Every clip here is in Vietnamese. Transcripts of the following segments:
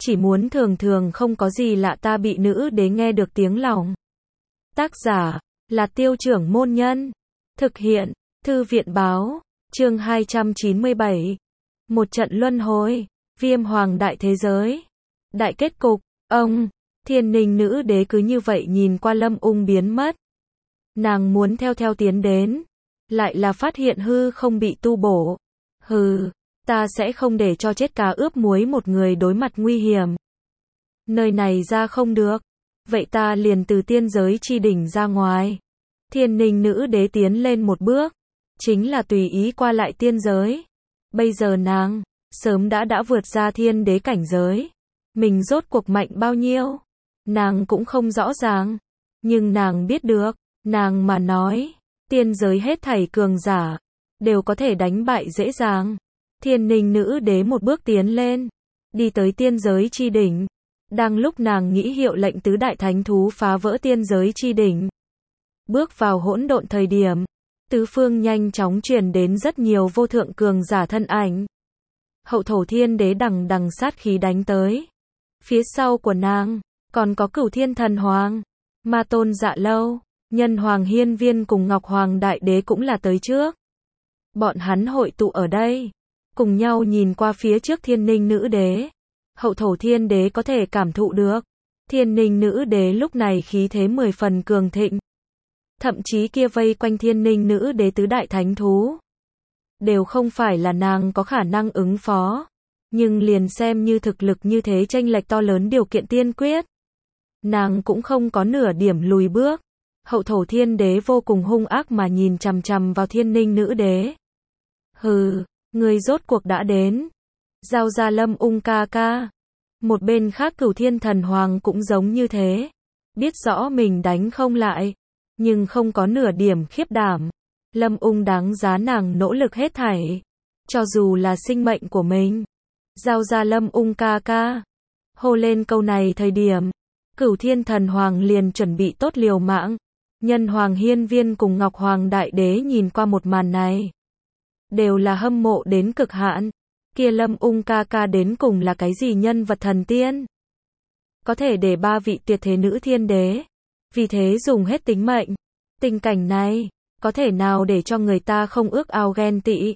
chỉ muốn thường thường không có gì lạ ta bị nữ đế nghe được tiếng lòng. Tác giả là Tiêu Trưởng Môn Nhân. Thực hiện Thư viện Báo. Chương 297. Một trận luân hồi. Viêm hoàng đại thế giới. Đại kết cục. Ông Thiên Ninh nữ đế cứ như vậy nhìn qua Lâm Ung biến mất. Nàng muốn theo tiến đến, lại là phát hiện hư không bị tu bổ. Hừ, ta sẽ không để cho chết cá ướp muối một người đối mặt nguy hiểm. Nơi này ra không được, vậy ta liền từ tiên giới chi đỉnh ra ngoài. Thiên Ninh nữ đế tiến lên một bước, chính là tùy ý qua lại tiên giới. Bây giờ nàng sớm đã vượt ra thiên đế cảnh giới. Mình rốt cuộc mạnh bao nhiêu, nàng cũng không rõ ràng, nhưng nàng biết được, nàng mà nói, tiên giới hết thảy cường giả đều có thể đánh bại dễ dàng. Thiên Ninh nữ đế một bước tiến lên, đi tới tiên giới chi đỉnh. Đang lúc nàng nghĩ hiệu lệnh tứ đại thánh thú phá vỡ tiên giới chi đỉnh, bước vào hỗn độn thời điểm, tứ phương nhanh chóng truyền đến rất nhiều vô thượng cường giả thân ảnh. Hậu thổ thiên đế đằng sát khí đánh tới. Phía sau của nàng còn có Cửu Thiên Thần Hoàng, Ma Tôn Dạ Lâu, Nhân Hoàng Hiên Viên cùng Ngọc Hoàng Đại Đế cũng là tới trước. Bọn hắn hội tụ ở đây, cùng nhau nhìn qua phía trước Thiên Ninh nữ đế. Hậu thổ thiên đế có thể cảm thụ được, Thiên Ninh nữ đế lúc này khí thế 10 phần cường thịnh. Thậm chí kia vây quanh Thiên Ninh nữ đế tứ đại thánh thú, đều không phải là nàng có khả năng ứng phó. Nhưng liền xem như thực lực như thế chênh lệch to lớn điều kiện tiên quyết, nàng cũng không có nửa điểm lùi bước. Hậu thổ thiên đế vô cùng hung ác mà nhìn chằm chằm vào Thiên Ninh nữ đế. Hừ, người rốt cuộc đã đến. Giao ra Lâm Ung ca ca. Một bên khác Cửu Thiên Thần Hoàng cũng giống như thế. Biết rõ mình đánh không lại, nhưng không có nửa điểm khiếp đảm. Lâm Ung đáng giá nàng nỗ lực hết thảy, cho dù là sinh mệnh của mình. Giao ra Lâm Ung ca ca. Hô lên câu này thời điểm, Cửu Thiên Thần Hoàng liền chuẩn bị tốt liều mạng. Nhân Hoàng Hiên Viên cùng Ngọc Hoàng Đại Đế nhìn qua một màn này, đều là hâm mộ đến cực hạn. Kia Lâm Ung ca ca đến cùng là cái gì nhân vật thần tiên, có thể để 3 vị tuyệt thế nữ thiên đế vì thế dùng hết tính mệnh. Tình cảnh này có thể nào để cho người ta không ước ao ghen tị.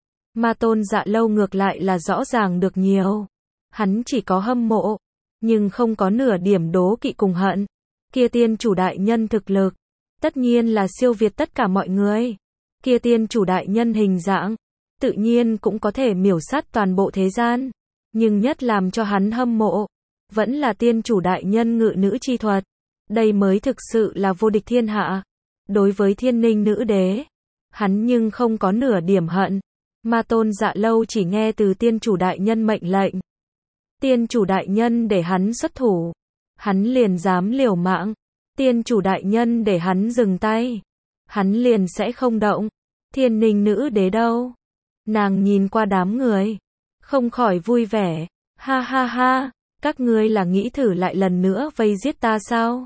Ma Tôn Dạ Lâu ngược lại là rõ ràng được nhiều. Hắn chỉ có hâm mộ, nhưng không có nửa điểm đố kỵ cùng hận. Kia tiên chủ đại nhân thực lực, tất nhiên là siêu việt tất cả mọi người. Kia tiên chủ đại nhân hình dạng, tự nhiên cũng có thể miểu sát toàn bộ thế gian. Nhưng nhất làm cho hắn hâm mộ, vẫn là tiên chủ đại nhân ngự nữ chi thuật. Đây mới thực sự là vô địch thiên hạ. Đối với Thiên Ninh nữ đế, hắn nhưng không có nửa điểm hận. Ma Tôn Dạ Lâu chỉ nghe từ tiên chủ đại nhân mệnh lệnh. Tiên chủ đại nhân để hắn xuất thủ, hắn liền dám liều mạng. Tiên chủ đại nhân để hắn dừng tay, hắn liền sẽ không động. Thiên Ninh nữ đế đâu? Nàng nhìn qua đám người, không khỏi vui vẻ. Ha ha ha, các ngươi là nghĩ thử lại lần nữa vây giết ta sao?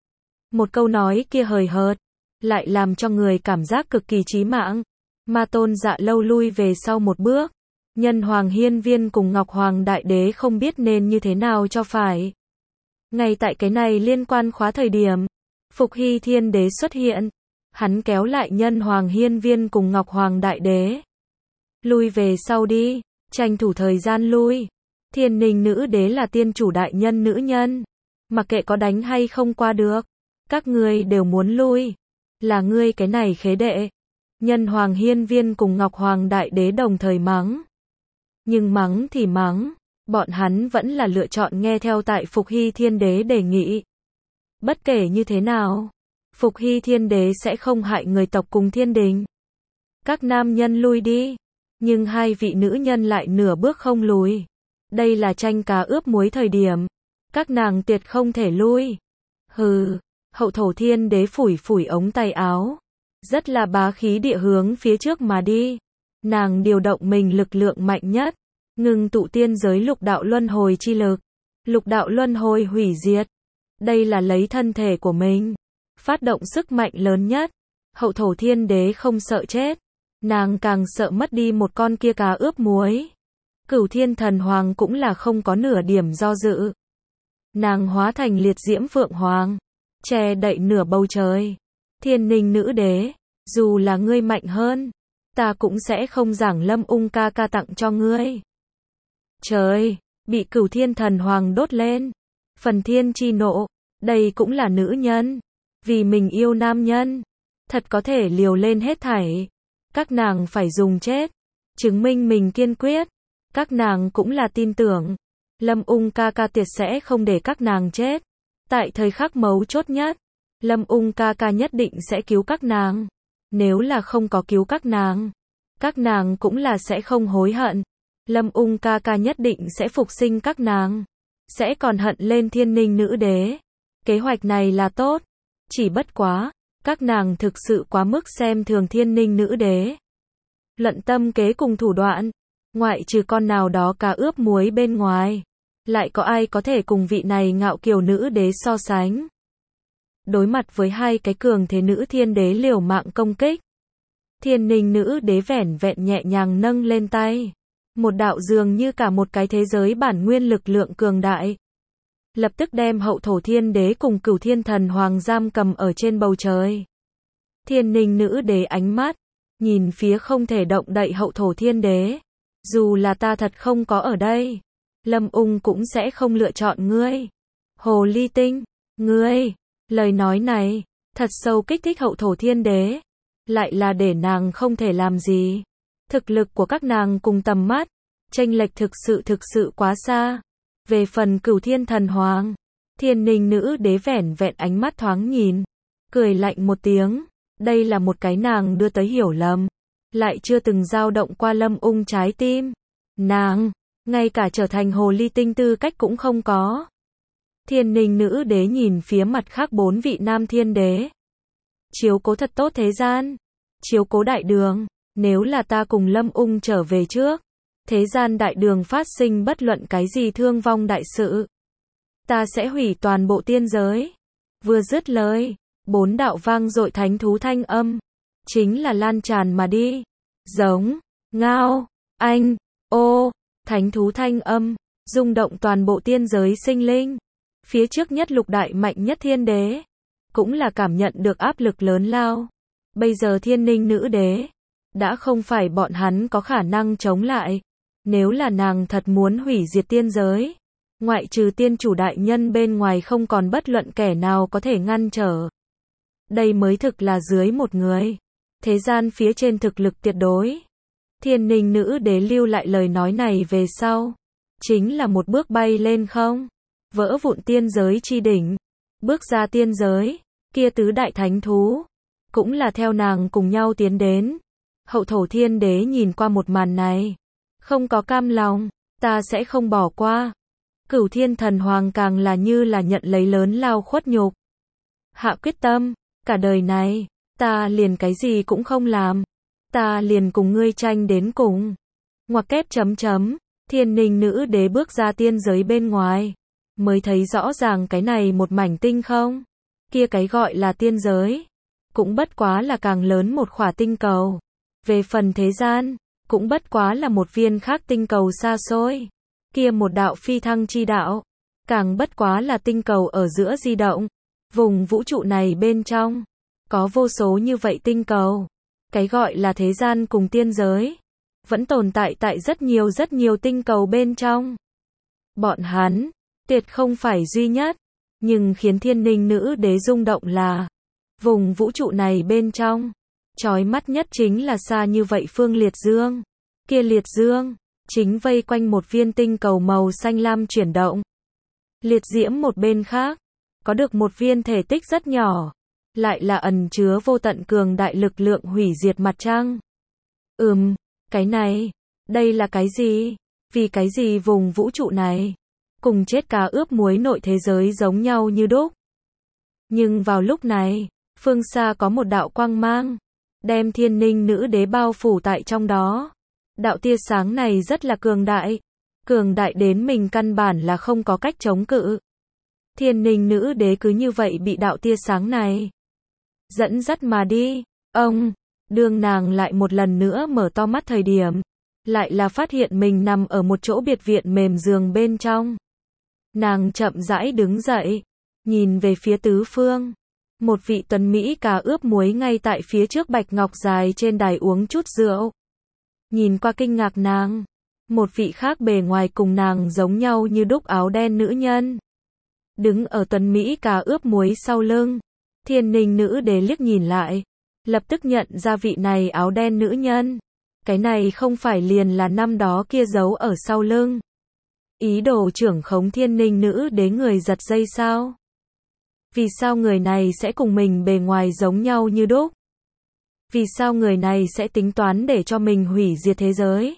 Một câu nói kia hời hợt, lại làm cho người cảm giác cực kỳ chí mạng. Ma Tôn Dạ Lâu lui về sau một bước. Nhân Hoàng Hiên Viên cùng Ngọc Hoàng Đại Đế không biết nên như thế nào cho phải. Ngay tại cái này liên quan khóa thời điểm, Phục Hy Thiên Đế xuất hiện. Hắn kéo lại Nhân Hoàng Hiên Viên cùng Ngọc Hoàng Đại Đế. Lui về sau đi, tranh thủ thời gian lui. Thiên Ninh nữ đế là tiên chủ đại nhân nữ nhân, mặc kệ có đánh hay không qua được, các ngươi đều muốn lui. Là ngươi cái này khế đệ. Nhân Hoàng Hiên Viên cùng Ngọc Hoàng Đại Đế đồng thời mắng. Nhưng mắng thì mắng, bọn hắn vẫn là lựa chọn nghe theo tại Phục Hy Thiên Đế đề nghị. Bất kể như thế nào, Phục Hy Thiên Đế sẽ không hại người tộc cùng thiên đình. Các nam nhân lui đi, nhưng 2 vị nữ nhân lại nửa bước không lùi. Đây là tranh cá ướp muối thời điểm, các nàng tuyệt không thể lui. Hừ, Hậu thổ thiên đế phủi ống tay áo, rất là bá khí địa hướng phía trước mà đi. Nàng điều động mình lực lượng mạnh nhất, ngưng tụ tiên giới lục đạo luân hồi chi lực. Lục đạo luân hồi hủy diệt. Đây là lấy thân thể của mình phát động sức mạnh lớn nhất. Hậu thổ thiên đế không sợ chết, nàng càng sợ mất đi một con kia cá ướp muối. Cửu Thiên Thần Hoàng cũng là không có nửa điểm do dự. Nàng hóa thành liệt diễm phượng hoàng, che đậy nửa bầu trời. Thiên Ninh nữ đế, dù là ngươi mạnh hơn, ta cũng sẽ không giảng Lâm Ung ca ca tặng cho ngươi. Trời, bị Cửu Thiên Thần Hoàng đốt lên. Phần thiên chi nộ, đây cũng là nữ nhân. Vì mình yêu nam nhân, thật có thể liều lên hết thảy. Các nàng phải dùng chết, chứng minh mình kiên quyết. Các nàng cũng là tin tưởng, Lâm Ung ca ca tuyệt sẽ không để các nàng chết. Tại thời khắc mấu chốt nhất, Lâm Ung ca ca nhất định sẽ cứu các nàng. Nếu là không có cứu các nàng cũng là sẽ không hối hận. Lâm Ung ca ca nhất định sẽ phục sinh các nàng, sẽ còn hận lên Thiên Ninh nữ đế. Kế hoạch này là tốt, chỉ bất quá, các nàng thực sự quá mức xem thường Thiên Ninh nữ đế. Luận tâm kế cùng thủ đoạn, ngoại trừ con nào đó cá ướp muối bên ngoài, lại có ai có thể cùng vị này ngạo kiều nữ đế so sánh. Đối mặt với hai cái cường thế nữ thiên đế liều mạng công kích, Thiên Ninh nữ đế vẻn vẹn nhẹ nhàng nâng lên tay. Một đạo dường như cả một cái thế giới bản nguyên lực lượng cường đại. Lập tức đem hậu thổ thiên đế cùng Cửu Thiên Thần Hoàng giam cầm ở trên bầu trời. Thiên Ninh nữ đế ánh mắt, nhìn phía không thể động đậy hậu thổ thiên đế. Dù là ta thật không có ở đây, Lâm Ung cũng sẽ không lựa chọn ngươi. Hồ ly tinh, ngươi, lời nói này, thật sâu kích thích hậu thổ thiên đế. Lại là để nàng không thể làm gì. Thực lực của các nàng cùng tầm mắt, chênh lệch thực sự quá xa. Về phần Cửu Thiên Thần Hoàng, Thiên Ninh nữ đế vẻn vẹn ánh mắt thoáng nhìn, cười lạnh một tiếng. Đây là một cái nàng đưa tới hiểu lầm, lại chưa từng dao động qua Lâm Ung trái tim. Nàng, ngay cả trở thành hồ ly tinh tư cách cũng không có. Thiên Ninh nữ đế nhìn phía mặt khác 4 vị nam thiên đế. Chiếu cố thật tốt thế gian, chiếu cố đại đường. Nếu là ta cùng Lâm Ung trở về trước, thế gian đại đường phát sinh bất luận cái gì thương vong đại sự, ta sẽ hủy toàn bộ tiên giới. Vừa dứt lời, 4 đạo vang dội thánh thú thanh âm, chính là lan tràn mà đi. Giống, ngao, anh, ô, thánh thú thanh âm, rung động toàn bộ tiên giới sinh linh. Phía trước nhất lục đại mạnh nhất thiên đế, cũng là cảm nhận được áp lực lớn lao. Bây giờ Thiên Ninh nữ đế, đã không phải bọn hắn có khả năng chống lại. Nếu là nàng thật muốn hủy diệt tiên giới, ngoại trừ tiên chủ đại nhân bên ngoài không còn bất luận kẻ nào có thể ngăn trở. Đây mới thực là dưới một người. Thế gian phía trên thực lực tuyệt đối. Thiên Ninh nữ đế lưu lại lời nói này về sau, chính là một bước bay lên không, vỡ vụn tiên giới chi đỉnh. Bước ra tiên giới, kia tứ đại thánh thú, cũng là theo nàng cùng nhau tiến đến. Hậu thổ thiên đế nhìn qua một màn này, không có cam lòng, ta sẽ không bỏ qua. Cửu Thiên Thần Hoàng càng là như là nhận lấy lớn lao khuất nhục. Hạ quyết tâm, cả đời này, ta liền cái gì cũng không làm. Ta liền cùng ngươi tranh đến cùng. Ngoặc kép chấm chấm, Thiên Ninh nữ đế bước ra tiên giới bên ngoài, mới thấy rõ ràng cái này một mảnh tinh không. Kia cái gọi là tiên giới, cũng bất quá là càng lớn một khỏa tinh cầu. Về phần thế gian, cũng bất quá là một viên khác tinh cầu xa xôi. Kia một đạo phi thăng chi đạo, càng bất quá là tinh cầu ở giữa di động. Vùng vũ trụ này bên trong, có vô số như vậy tinh cầu. Cái gọi là thế gian cùng tiên giới, vẫn tồn tại tại rất nhiều tinh cầu bên trong. Bọn hắn, tuyệt không phải duy nhất, nhưng khiến Thiên Ninh nữ đế rung động là, vùng vũ trụ này bên trong, chói mắt nhất chính là xa như vậy phương liệt dương. Kia liệt dương, chính vây quanh một viên tinh cầu màu xanh lam chuyển động. Liệt diễm một bên khác, có được một viên thể tích rất nhỏ, lại là ẩn chứa vô tận cường đại lực lượng hủy diệt mặt trăng. Cái này, đây là cái gì? Vì cái gì vùng vũ trụ này, cùng chết cá ướp muối nội thế giới giống nhau như đúc. Nhưng vào lúc này, phương xa có một đạo quang mang, đem Thiên Ninh nữ đế bao phủ tại trong đó. Đạo tia sáng này rất là cường đại đến mình căn bản là không có cách chống cự. Thiên Ninh nữ đế cứ như vậy bị đạo tia sáng này dẫn dắt mà đi. Đương nàng lại một lần nữa mở to mắt thời điểm, lại là phát hiện mình nằm ở một chỗ biệt viện mềm giường bên trong. Nàng chậm rãi đứng dậy, nhìn về phía tứ phương. Một vị tuấn Mỹ cà ướp muối ngay tại phía trước bạch ngọc dài trên đài uống chút rượu. Nhìn qua kinh ngạc nàng, một vị khác bề ngoài cùng nàng giống nhau như đúc áo đen nữ nhân. Đứng ở tuấn Mỹ cà ướp muối sau lưng, Thiên Ninh nữ đế liếc nhìn lại, lập tức nhận ra vị này áo đen nữ nhân. Cái này không phải liền là năm đó kia giấu ở sau lưng. Ý đồ trưởng khống Thiên Ninh nữ đế người giật dây sao? Vì sao người này sẽ cùng mình bề ngoài giống nhau như đúc? Vì sao người này sẽ tính toán để cho mình hủy diệt thế giới?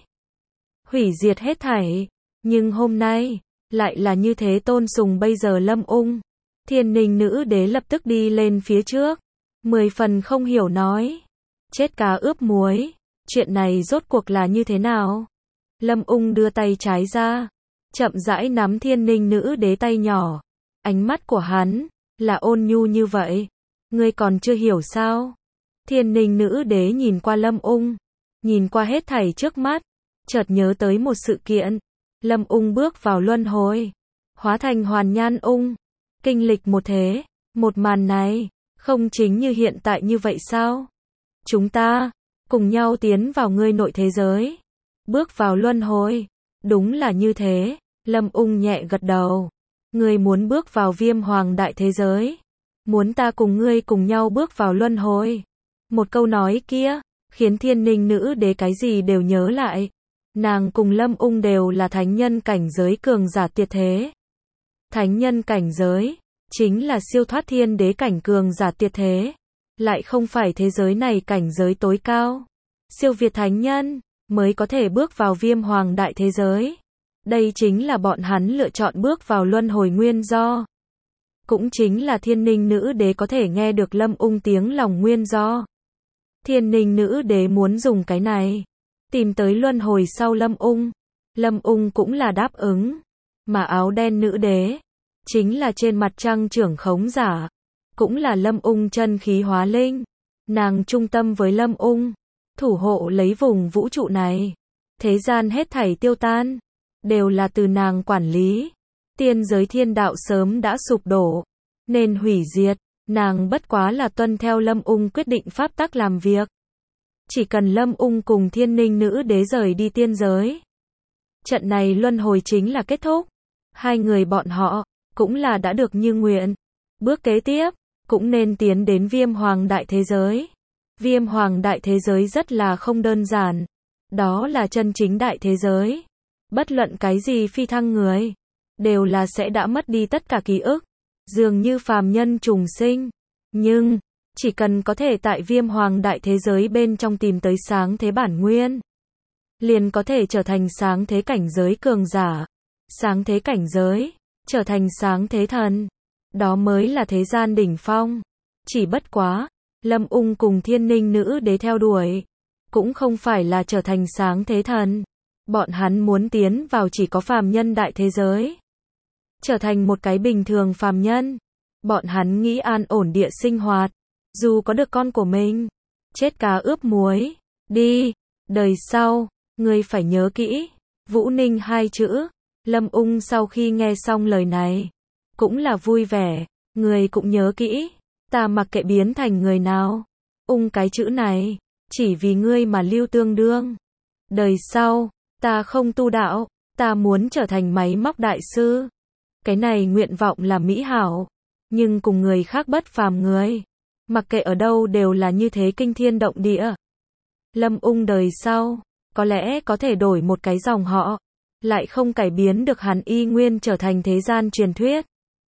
Hủy diệt hết thảy. Nhưng hôm nay, lại là như thế tôn sùng bây giờ Lâm Ung. Thiên Ninh nữ đế lập tức đi lên phía trước. 10 phần không hiểu nói. Chết cá ướp muối. Chuyện này rốt cuộc là như thế nào? Lâm Ung đưa tay trái ra. Chậm rãi nắm Thiên Ninh nữ đế tay nhỏ. Ánh mắt của hắn là ôn nhu như vậy. Ngươi còn chưa hiểu sao? Thiên Ninh nữ đế nhìn qua Lâm Ung. Nhìn qua hết thảy trước mắt. Chợt nhớ tới một sự kiện. Lâm Ung bước vào luân hồi. Hóa thành Hoàn Nhan Ung. Kinh lịch một thế. Một màn này, không chính như hiện tại như vậy sao? Chúng ta, cùng nhau tiến vào ngươi nội thế giới. Bước vào luân hồi. Đúng là như thế. Lâm Ung nhẹ gật đầu. Ngươi muốn bước vào Viêm Hoàng đại thế giới. Muốn ta cùng ngươi cùng nhau bước vào luân hồi. Một câu nói kia, khiến Thiên Ninh nữ đế cái gì đều nhớ lại. Nàng cùng Lâm Ung đều là thánh nhân cảnh giới cường giả tuyệt thế. Thánh nhân cảnh giới, chính là siêu thoát thiên đế cảnh cường giả tuyệt thế. Lại không phải thế giới này cảnh giới tối cao. Siêu việt thánh nhân, mới có thể bước vào Viêm Hoàng đại thế giới. Đây chính là bọn hắn lựa chọn bước vào luân hồi nguyên do. Cũng chính là Thiên Ninh nữ đế có thể nghe được Lâm Ung tiếng lòng nguyên do. Thiên Ninh nữ đế muốn dùng cái này tìm tới luân hồi sau Lâm Ung. Lâm Ung cũng là đáp ứng. Mà áo đen nữ đế chính là trên mặt trăng trưởng khống giả. Cũng là Lâm Ung chân khí hóa linh. Nàng trung tâm với Lâm Ung. Thủ hộ lấy vùng vũ trụ này. Thế gian hết thảy tiêu tan. Đều là từ nàng quản lý. Tiên giới thiên đạo sớm đã sụp đổ. Nên hủy diệt. Nàng bất quá là tuân theo Lâm Ung quyết định pháp tắc làm việc. Chỉ cần Lâm Ung cùng Thiên Ninh nữ đế rời đi tiên giới. Trận này luân hồi chính là kết thúc. Hai người bọn họ, cũng là đã được như nguyện. Bước kế tiếp, cũng nên tiến đến Viêm Hoàng đại thế giới. Viêm Hoàng đại thế giới rất là không đơn giản. Đó là chân chính đại thế giới. Bất luận cái gì phi thăng người, đều là sẽ đã mất đi tất cả ký ức. Dường như phàm nhân trùng sinh. Nhưng, chỉ cần có thể tại Viêm Hoàng đại thế giới bên trong tìm tới sáng thế bản nguyên, liền có thể trở thành sáng thế cảnh giới cường giả. Sáng thế cảnh giới, trở thành sáng thế thần. Đó mới là thế gian đỉnh phong. Chỉ bất quá, Lâm Ung cùng Thiên Ninh nữ đế theo đuổi, cũng không phải là trở thành sáng thế thần. Bọn hắn muốn tiến vào chỉ có phàm nhân đại thế giới. Trở thành một cái bình thường phàm nhân. Bọn hắn nghĩ an ổn địa sinh hoạt. Dù có được con của mình. Chết cá ướp muối. Đi. Đời sau. Ngươi phải nhớ kỹ. Vũ Ninh hai chữ. Lâm Ung sau khi nghe xong lời này. Cũng là vui vẻ. Ngươi cũng nhớ kỹ. Ta mặc kệ biến thành người nào. Ung cái chữ này. Chỉ vì ngươi mà lưu tương đương. Đời sau. Ta không tu đạo. Ta muốn trở thành máy móc đại sư. Cái này nguyện vọng là mỹ hảo. Nhưng cùng người khác bất phàm người. Mặc kệ ở đâu đều là như thế kinh thiên động địa. Lâm Ung đời sau. Có lẽ có thể đổi một cái dòng họ. Lại không cải biến được hắn y nguyên trở thành thế gian truyền thuyết.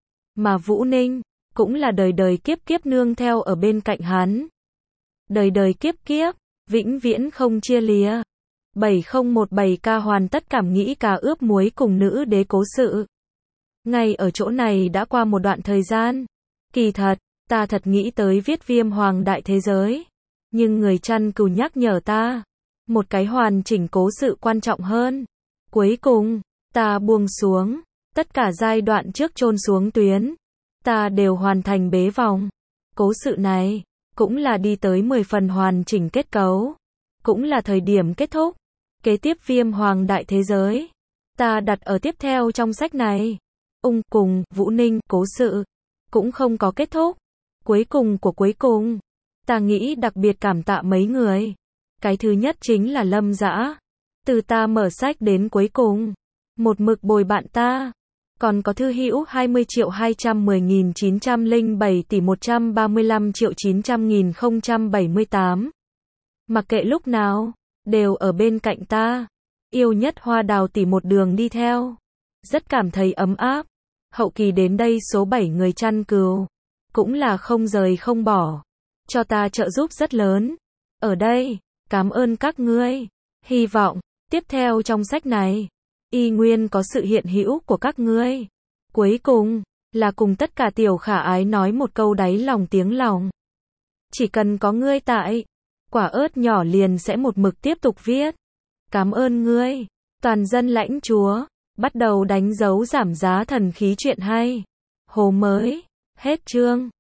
Mà Vũ Ninh. Cũng là đời đời kiếp kiếp nương theo ở bên cạnh hắn. Đời đời kiếp kiếp. Vĩnh viễn không chia lìa. 7017 ca hoàn tất cảm nghĩ cà ướp muối cùng nữ đế cố sự. Ngay ở chỗ này đã qua một đoạn thời gian. Kỳ thật, ta thật nghĩ tới viết Viêm Hoàng đại thế giới. Nhưng người chăn cừu nhắc nhở ta. Một cái hoàn chỉnh cố sự quan trọng hơn. Cuối cùng, ta buông xuống. Tất cả giai đoạn trước chôn xuống tuyến. Ta đều hoàn thành bế vòng. Cố sự này, cũng là đi tới 10 phần hoàn chỉnh kết cấu. Cũng là thời điểm kết thúc. Kế tiếp Viêm Hoàng Đại Thế Giới, ta đặt ở tiếp theo trong sách này. Ung cùng Vũ Ninh, cố sự cũng không có kết thúc. Cuối cùng của cuối cùng, ta nghĩ đặc biệt cảm tạ mấy người. Cái thứ nhất chính là Lâm Dã. Từ ta mở sách đến cuối cùng, một mực bồi bạn ta. Còn có thư hữu 20.210.907 tỷ 135.900.078. Mặc kệ lúc nào, đều ở bên cạnh ta. Yêu nhất Hoa Đào tỷ một đường đi theo. Rất cảm thấy ấm áp. Hậu kỳ đến đây số 7 người chăn cừu. Cũng là không rời không bỏ. Cho ta trợ giúp rất lớn. Ở đây, cảm ơn các ngươi. Hy vọng, tiếp theo trong sách này, y nguyên có sự hiện hữu của các ngươi. Cuối cùng, là cùng tất cả tiểu khả ái nói một câu đáy lòng tiếng lòng. Chỉ cần có ngươi tại, quả ớt nhỏ liền sẽ một mực tiếp tục viết. Cảm ơn ngươi. Toàn dân lãnh chúa, bắt đầu đánh dấu giảm giá thần khí chuyện hay. Hồ mới, hết chương.